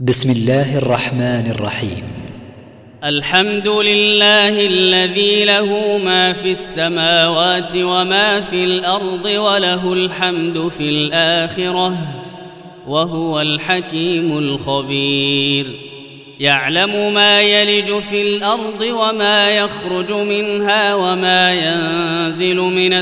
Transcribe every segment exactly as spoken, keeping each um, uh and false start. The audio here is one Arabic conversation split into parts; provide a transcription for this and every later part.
بسم الله الرحمن الرحيم. الحمد لله الذي له ما في السماوات وما في الأرض وله الحمد في الآخرة وهو الحكيم الخبير. يعلم ما يلج في الأرض وما يخرج منها وما ينزل من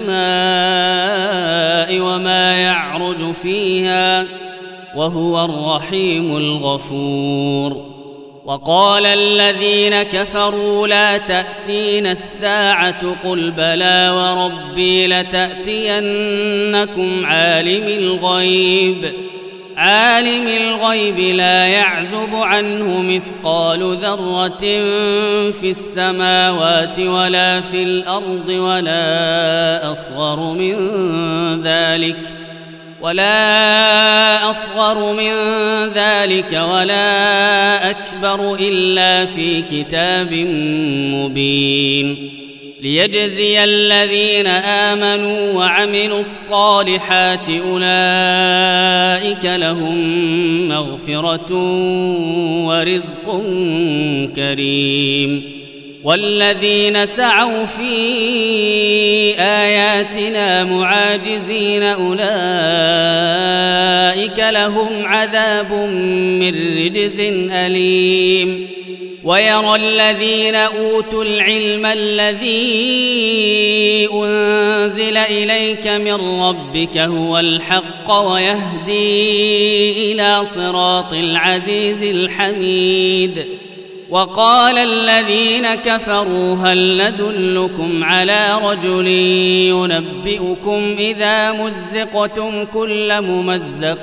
السماء وما يعرج فيها وهو الرحيم الغفور. وقال الذين كفروا لا تأتينا الساعة قل بلى وربي لتأتينكم عالم الغيب عالم الغيب لا يعزب عنه مثقال ذرة في السماوات ولا في الأرض ولا أصغر من ذلك ولا أصغر من ذلك ولا أكبر إلا في كتاب مبين ليجزي الذين آمنوا وعملوا الصالحات أولئك لهم مغفرة ورزق كريم. والذين سعوا في آياتنا معاجزين أولئك لهم عذاب من رجز أليم. ويرى الذين أوتوا العلم الذي أنزل إليك من ربك هو الحق ويهدي إلى صراط العزيز الحميد. وقال الذين كفروا هل ندلكم على رجل ينبئكم إذا مزقتم كل ممزق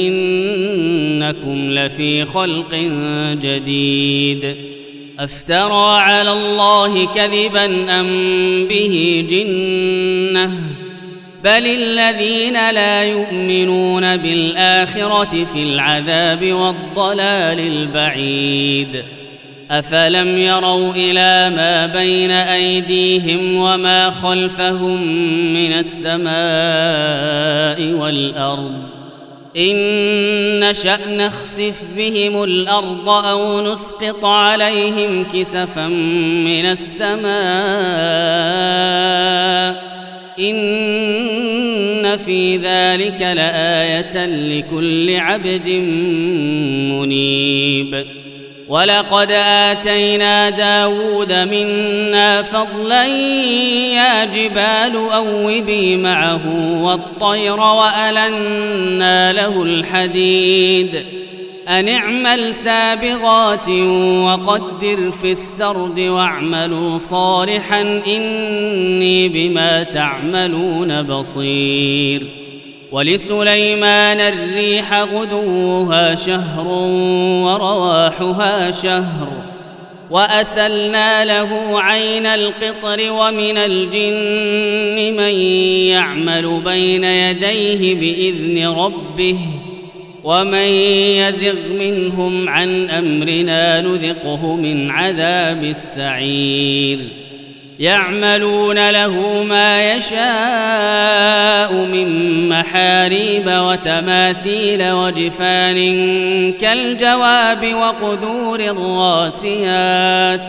إنكم لفي خلق جديد أفترى على الله كذبا أم به جنة بل الذين لا يؤمنون بالآخرة في العذاب والضلال البعيد. أفلم يروا إلى ما بين أيديهم وما خلفهم من السماء والأرض إن نشأ نخسف بهم الأرض أو نسقط عليهم كسفا من السماء إن في ذلك لآية لكل عبد منيب. ولقد آتينا داود منا فضلا يا جبال أوبي معه والطير وألنا له الحديد أن اعمل سابغات وقدر في السرد واعملوا صالحا إني بما تعملون بصير. ولسليمان الريح غدوها شهر ورواحها شهر وأسلنا له عين القطر ومن الجن من يعمل بين يديه بإذن ربه ومن يزغ منهم عن أمرنا نذقه من عذاب السعير. يعملون له ما يشاء من محاريب وتماثيل وجفان كالجواب وقدور الراسيات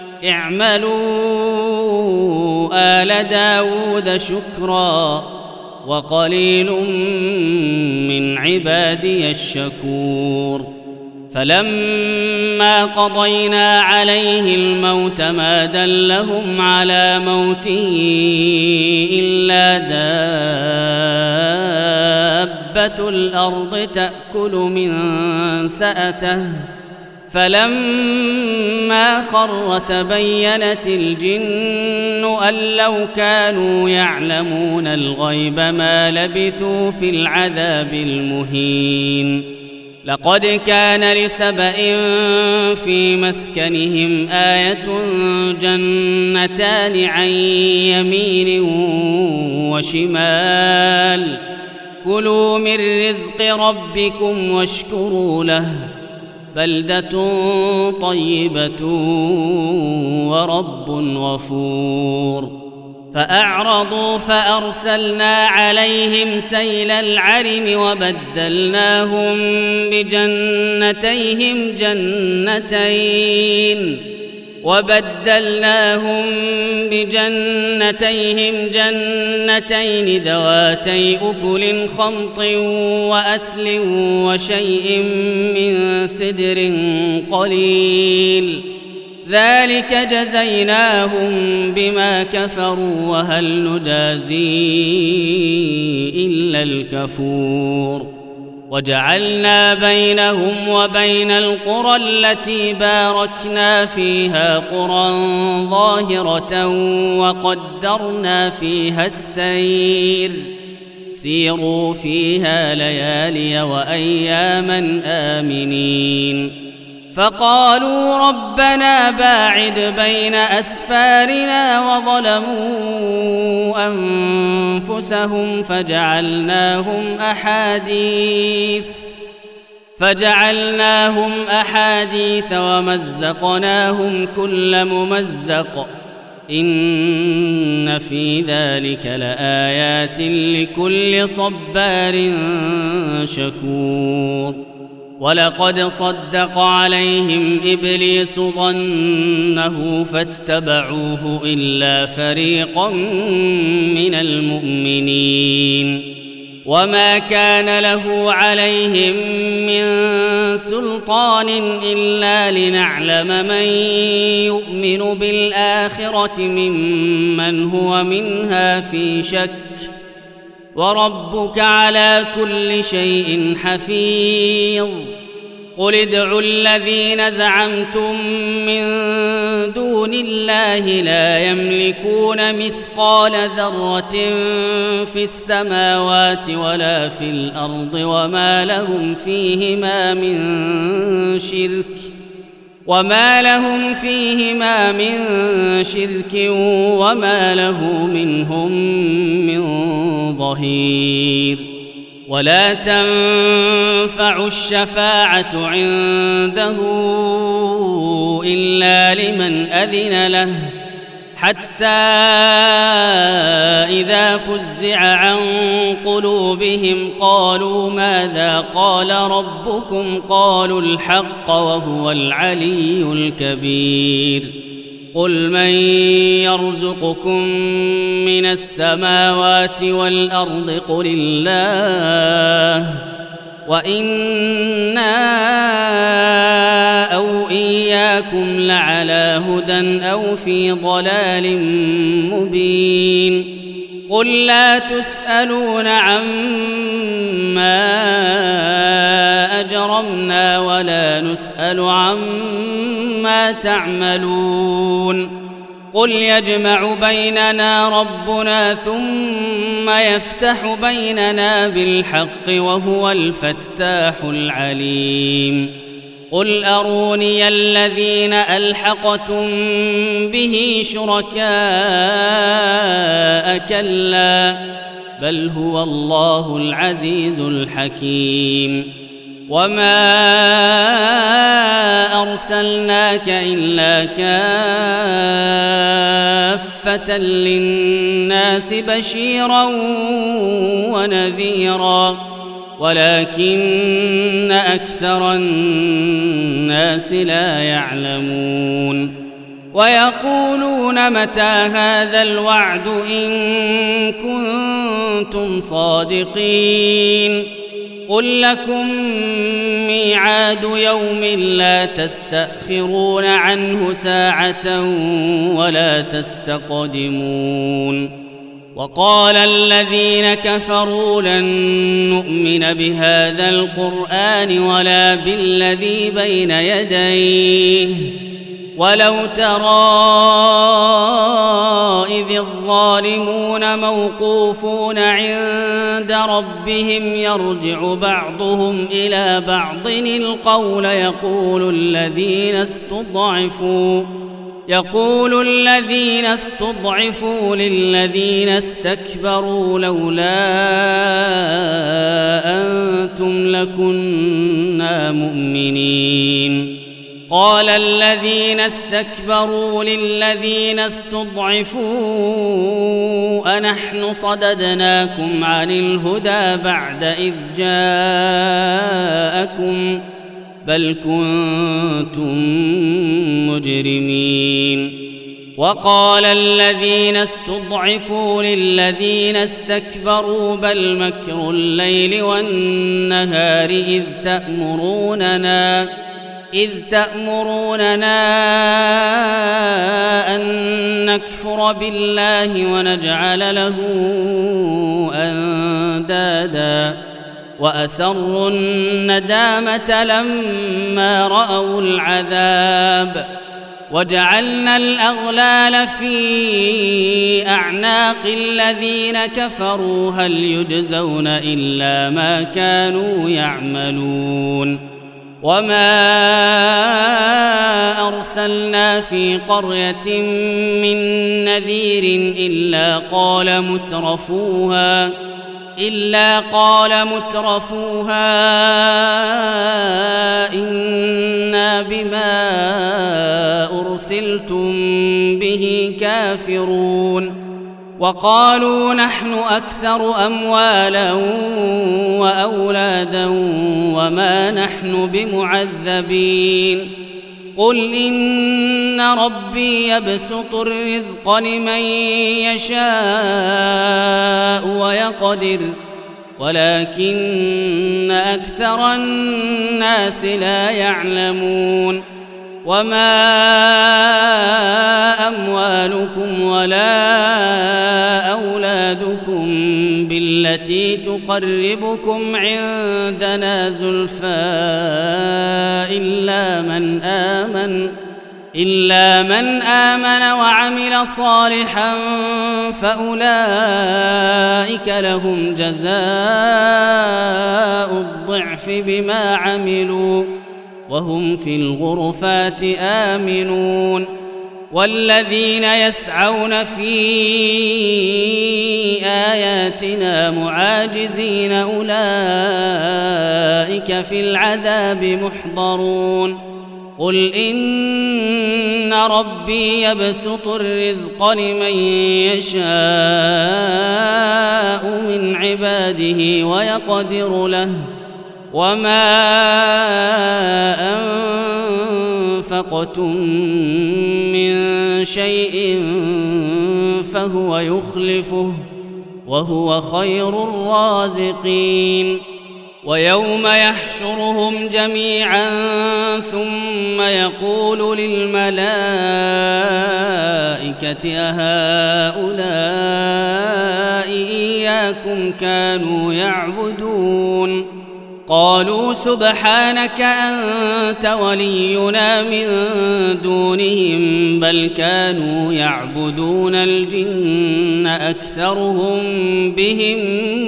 اعملوا آل داود شكرا وقليل من عبادي الشكور. فلما قضينا عليه الموت ما دلهم على موته إلا دابة الأرض تأكل من سأته فلما خر تبينت الجن أن لو كانوا يعلمون الغيب ما لبثوا في العذاب المهين. لقد كان لسبإ في مسكنهم آية جنتان عن يمين وشمال كلوا من رزق ربكم واشكروا له بلدة طيبة ورب غفور. فأعرضوا فأرسلنا عليهم سيل العرم وبدلناهم بجنتيهم جنتين وبدلناهم بجنتيهم جنتين ذواتي أكل خمط وأثل وشيء من سدر قليل ذلك جزيناهم بما كفروا وهل نجازي إلا الكفور وجعلنا بينهم وبين القرى التي باركنا فيها قرى ظاهرة وقدرنا فيها السير سيروا فيها ليالي وأياما آمنين فقالوا ربنا باعد بين أسفارنا وظلموا أنفسهم فجعلناهم أحاديث فجعلناهم أحاديث ومزقناهم كل ممزق إن في ذلك لآيات لكل صبار شكور ولقد صدق عليهم إبليس ظنه فاتبعوه إلا فريقا من المؤمنين وما كان له عليهم من سلطان إلا لنعلم من يؤمن بالآخرة ممن هو منها في شك وربك على كل شيء حفيظ قل ادعوا الذين زعمتم من دون الله لا يملكون مثقال ذرة في السماوات ولا في الأرض وما لهم فيهما من شرك وما لهم فيهما من شرك وما له منهم من ظهير ولا تنفع الشفاعة عنده إلا لمن أذن له حتى إذا فزع عن قلوبهم قالوا ماذا قال ربكم قالوا الحق وهو العلي الكبير قل من يرزقكم من السماوات والأرض قل الله وإنا أو إياكم لعلى هدى أو في ضلال مبين قل لا تسألون عما أجرمنا ولا نسأل عما تعملون قل يجمع بيننا ربنا ثم يفتح بيننا بالحق وهو الفتاح العليم قل أروني الذين ألحقتم به شركاء كلا بل هو الله العزيز الحكيم وما أرسلناك إلا كافة للناس بشيرا ونذيرا ولكن أكثر الناس لا يعلمون ويقولون متى هذا الوعد إن كنتم صادقين قل لكم ميعاد يوم لا تستأخرون عنه ساعة ولا تستقدمون وقال الذين كفروا لن نؤمن بهذا القرآن ولا بالذي بين يديه ولو ترى إذ الظالمون موقوفون عند ربهم يرجع بعضهم إلى بعض القول يقول الذين استضعفوا يقول الذين استضعفوا للذين استكبروا لولا أنتم لكنا مؤمنين قال الذين استكبروا للذين استضعفوا أنحن صددناكم عن الهدى بعد إذ جاءكم بل كنتم مجرمين. وقال الذين استضعفوا للذين استكبروا بل مكر الليل والنهار إذ تأمروننا إذ تأمروننا أن نكفر بالله ونجعل له أندادا وأسروا الندامة لما رأوا العذاب وجعلنا الأغلال في أعناق الذين كفروا هل يجزون إلا ما كانوا يعملون. وما أرسلنا في قرية من نذير إلا قال مترفوها إلا قال مترفوها إنا بما أرسلتم به كافرون. وقالوا نحن أكثر أموالا وأولادا وما نحن بمعذبين. قل إن ربي يبسط الرزق لمن يشاء ويقدر ولكن أكثر الناس لا يعلمون. وما أموالكم ولا أولادكم بالتي تقربكم عندنا زلفى إلا من آمن إلا من آمن وعمل صالحا فأولئك لهم جزاء الضعف بما عملوا وهم في الغرفات آمنون. والذين يسعون في آياتنا معاجزين أولئك في العذاب محضرون. قل إن ربي يبسط الرزق لمن يشاء من عباده ويقدر له وما أنفقتم من شيء فهو يخلفه وهو خير الرازقين. ويوم يحشرهم جميعا ثم يقول للملائكة أهؤلاء إياكم كانوا يعبدون قالوا سبحانك أنت ولينا من دونهم بل كانوا يعبدون الجن أكثرهم بهم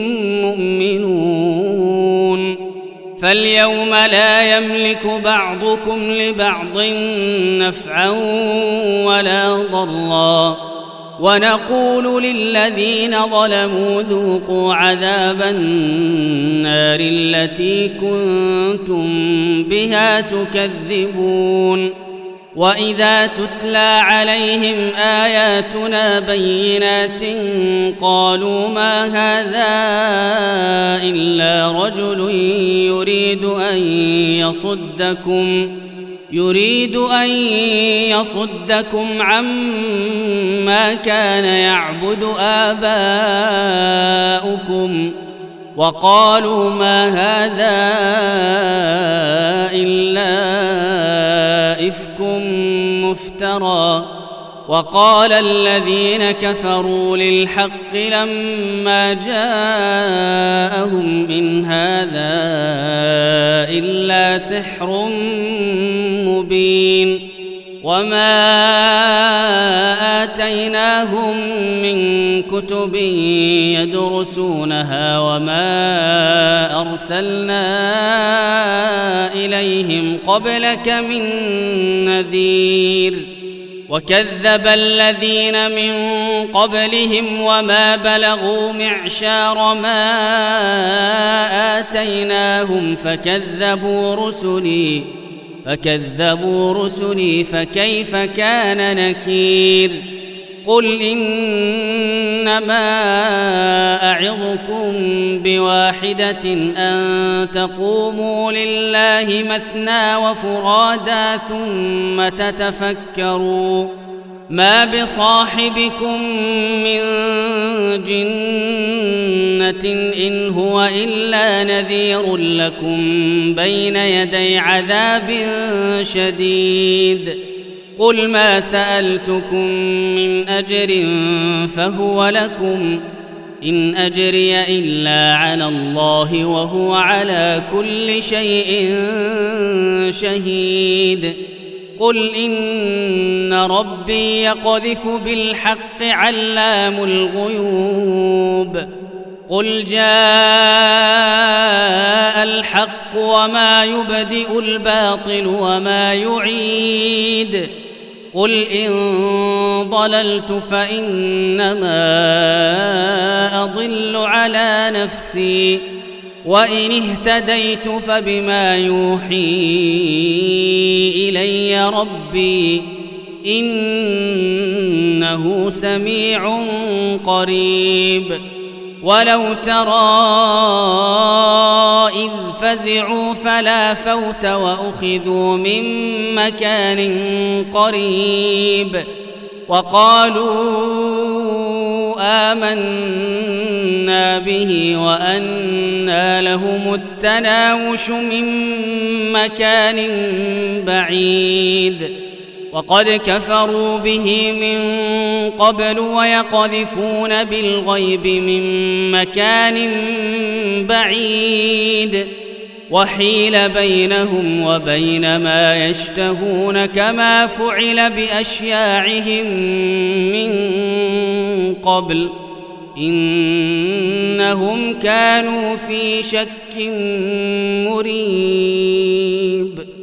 مؤمنون. فاليوم لا يملك بعضكم لبعض نفعا ولا ضرا ونقول للذين ظلموا ذوقوا عذاب النار التي كنتم بها تكذبون. وإذا تتلى عليهم آياتنا بينات قالوا ما هذا إلا رجل يريد أن يصدكم يريد أن يصدكم عما كان يعبد آباؤكم وقالوا ما هذا إلا إفك مفترى. وقال الذين كفروا للحق لما جاءهم إن هذا إلا سحر مبين. وما آتيناهم من كتب يدرسونها وما أرسلنا إليهم قبلك من نذير. وكذب الذين من قبلهم وما بلغوا معشار ما آتيناهم فكذبوا رسلي فكذبوا رسلي فكيف كان نكير قل إنما أعظكم بواحدة أن تقوموا لله مثنى وفرادا ثم تتفكروا ما بصاحبكم من جنة إن هو إلا نذير لكم بين يدي عذاب شديد قل ما سألتكم من أجر فهو لكم إن أجري إلا على الله وهو على كل شيء شهيد قل إن ربي يقذف بالحق علام الغيوب قل جاء الحق وما يبدئ الباطل وما يعيد قل إن ضللت فإنما أضل على نفسي وإن اهتديت فبما يوحي إلي ربي إنه سميع قريب ولو ترى إذ فزعوا فلا فوت وأخذوا من مكان قريب وقالوا آمنا به وأنى لهم التناوش من مكان بعيد وقد كفروا به من قبل ويقذفون بالغيب من مكان بعيد وحيل بينهم وبين ما يشتهون كما فعل بأشياعهم من قبل إنهم كانوا في شك مريب.